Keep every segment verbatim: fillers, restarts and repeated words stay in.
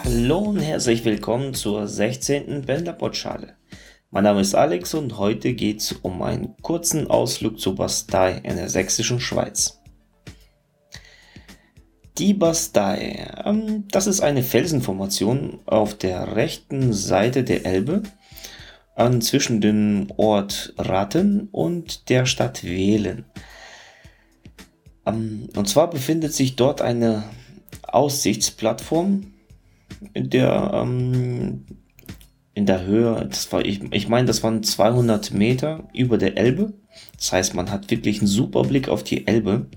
Hallo und herzlich willkommen zur sechzehnten Pendlerpauschale. Mein Name ist Alex und heute geht es um einen kurzen Ausflug zur Bastei in der sächsischen Schweiz. Die Bastei, ähm, das ist eine Felsenformation auf der rechten Seite der Elbe äh, zwischen dem Ort Rathen und der Stadt Wehlen. Ähm, und zwar befindet sich dort eine Aussichtsplattform, in der, ähm, in der Höhe, das war, ich, ich meine, das waren zweihundert Meter über der Elbe. Das heißt, man hat wirklich einen super Blick auf die Elbe.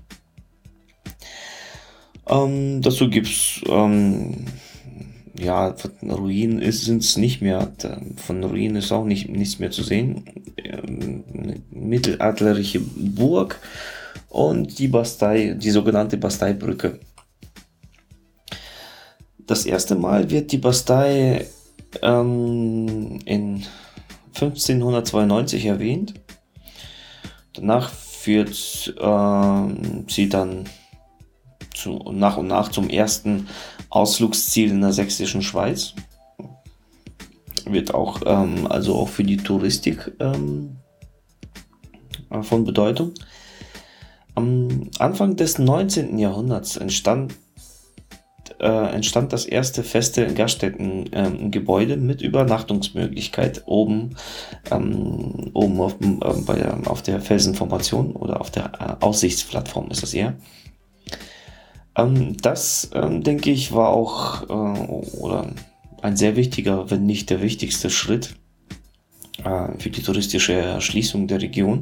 Ähm, dazu gibt es, ähm, ja, von Ruinen sind es nicht mehr. Von Ruinen ist auch nicht, nichts mehr zu sehen. Ähm, eine mittelalterliche Burg und die Bastei, die sogenannte Basteibrücke. Das erste Mal wird die Bastei ähm, in fünfzehnhundertzweiundneunzig erwähnt. Danach führt ähm, sie dann zu, nach und nach zum ersten Ausflugsziel in der sächsischen Schweiz. Wird auch, ähm, also auch für die Touristik ähm, von Bedeutung. Am Anfang des neunzehnten Jahrhunderts entstand Äh, entstand das erste feste Gaststättengebäude ähm, mit Übernachtungsmöglichkeit oben, ähm, oben auf, äh, bei der, auf der Felsenformation oder auf der äh, Aussichtsplattform ist das eher. Ähm, das, ähm, denke ich, war auch äh, oder ein sehr wichtiger, wenn nicht der wichtigste Schritt äh, für die touristische Erschließung der Region.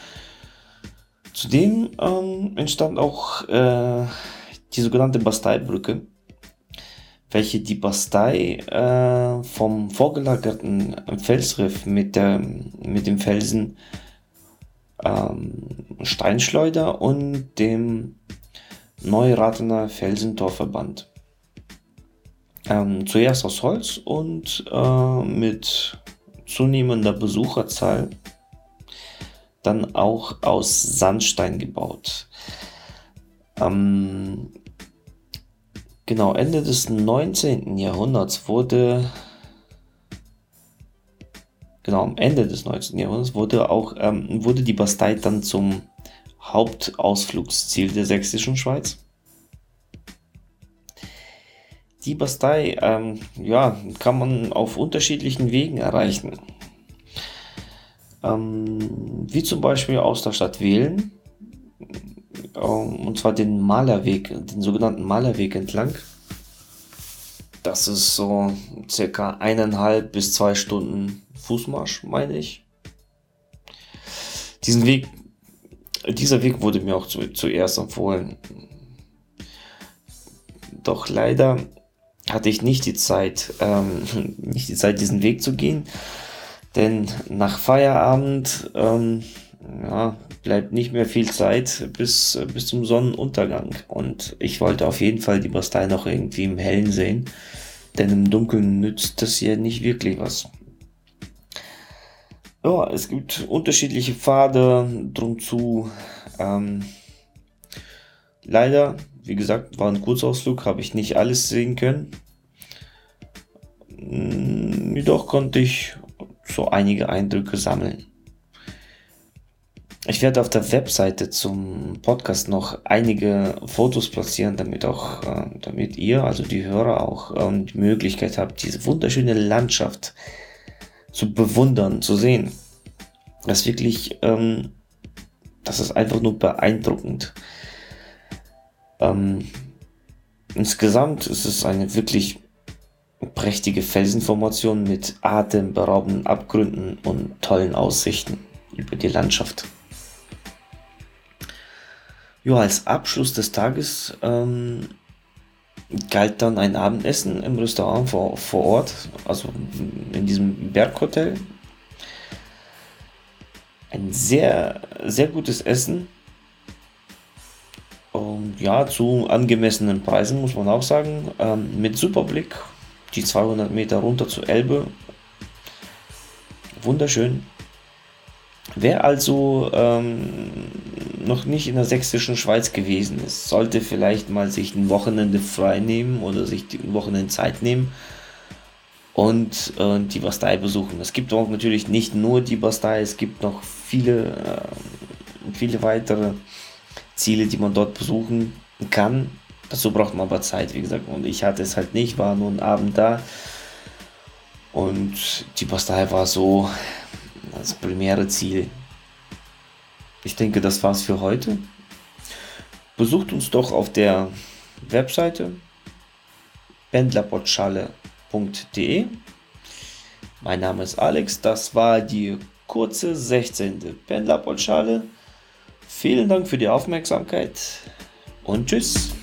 Zudem ähm, entstand auch äh, die sogenannte Basteibrücke, welche die Bastei äh, vom vorgelagerten Felsriff mit, der, mit dem Felsen ähm, Steinschleuder und dem Neurathener Felsentor verband. Ähm, zuerst aus Holz und äh, mit zunehmender Besucherzahl dann auch aus Sandstein gebaut. Ähm, Genau, Ende des neunzehnten Jahrhunderts wurde, genau, am Ende des neunzehnten Jahrhunderts wurde auch, ähm, wurde die Bastei dann zum Hauptausflugsziel der sächsischen Schweiz. Die Bastei, ähm, ja, kann man auf unterschiedlichen Wegen erreichen. Ähm, wie zum Beispiel aus der Stadt Wehlen. Und zwar den Malerweg, den sogenannten Malerweg entlang. Das ist so circa eineinhalb bis zwei Stunden Fußmarsch, meine ich. Diesen Weg, dieser Weg wurde mir auch zu, zuerst empfohlen. Doch leider hatte ich nicht die Zeit, ähm, nicht die Zeit, diesen Weg zu gehen, denn nach Feierabend, ähm, ja, bleibt nicht mehr viel Zeit bis, bis zum Sonnenuntergang. Und ich wollte auf jeden Fall die Bastei noch irgendwie im Hellen sehen, denn im Dunkeln nützt das hier nicht wirklich was. Ja, es gibt unterschiedliche Pfade drum zu. Ähm, leider, wie gesagt, war ein Kurzausflug, habe ich nicht alles sehen können. Jedoch konnte ich so einige Eindrücke sammeln. Ich werde auf der Webseite zum Podcast noch einige Fotos platzieren, damit auch, äh, damit ihr, also die Hörer, auch ähm, die Möglichkeit habt, diese wunderschöne Landschaft zu bewundern, zu sehen. Das ist wirklich, ähm, das ist einfach nur beeindruckend. Ähm, insgesamt ist es eine wirklich prächtige Felsenformation mit atemberaubenden Abgründen und tollen Aussichten über die Landschaft. Ja, als Abschluss des Tages ähm, galt dann ein Abendessen im Restaurant vor, vor Ort, also in diesem Berghotel. Ein sehr, sehr gutes Essen. Und ja, zu angemessenen Preisen, muss man auch sagen. Ähm, mit super Blick, die zweihundert Meter runter zur Elbe. Wunderschön. Wer also ähm, noch nicht in der sächsischen Schweiz gewesen ist, sollte vielleicht mal sich ein Wochenende frei nehmen oder sich ein Wochenende Zeit nehmen und äh, die Bastei besuchen. Es gibt auch natürlich nicht nur die Bastei, es gibt noch viele, äh, viele weitere Ziele, die man dort besuchen kann. Dazu braucht man aber Zeit, wie gesagt. Und ich hatte es halt nicht, war nur einen Abend da. Und die Bastei war so das primäre Ziel. Ich denke, das war's für heute. Besucht uns doch auf der Webseite pendlerpotschale punkt de. Mein Name ist Alex, das war die kurze sechzehnte Pendlerpotschale. Vielen Dank für die Aufmerksamkeit und tschüss.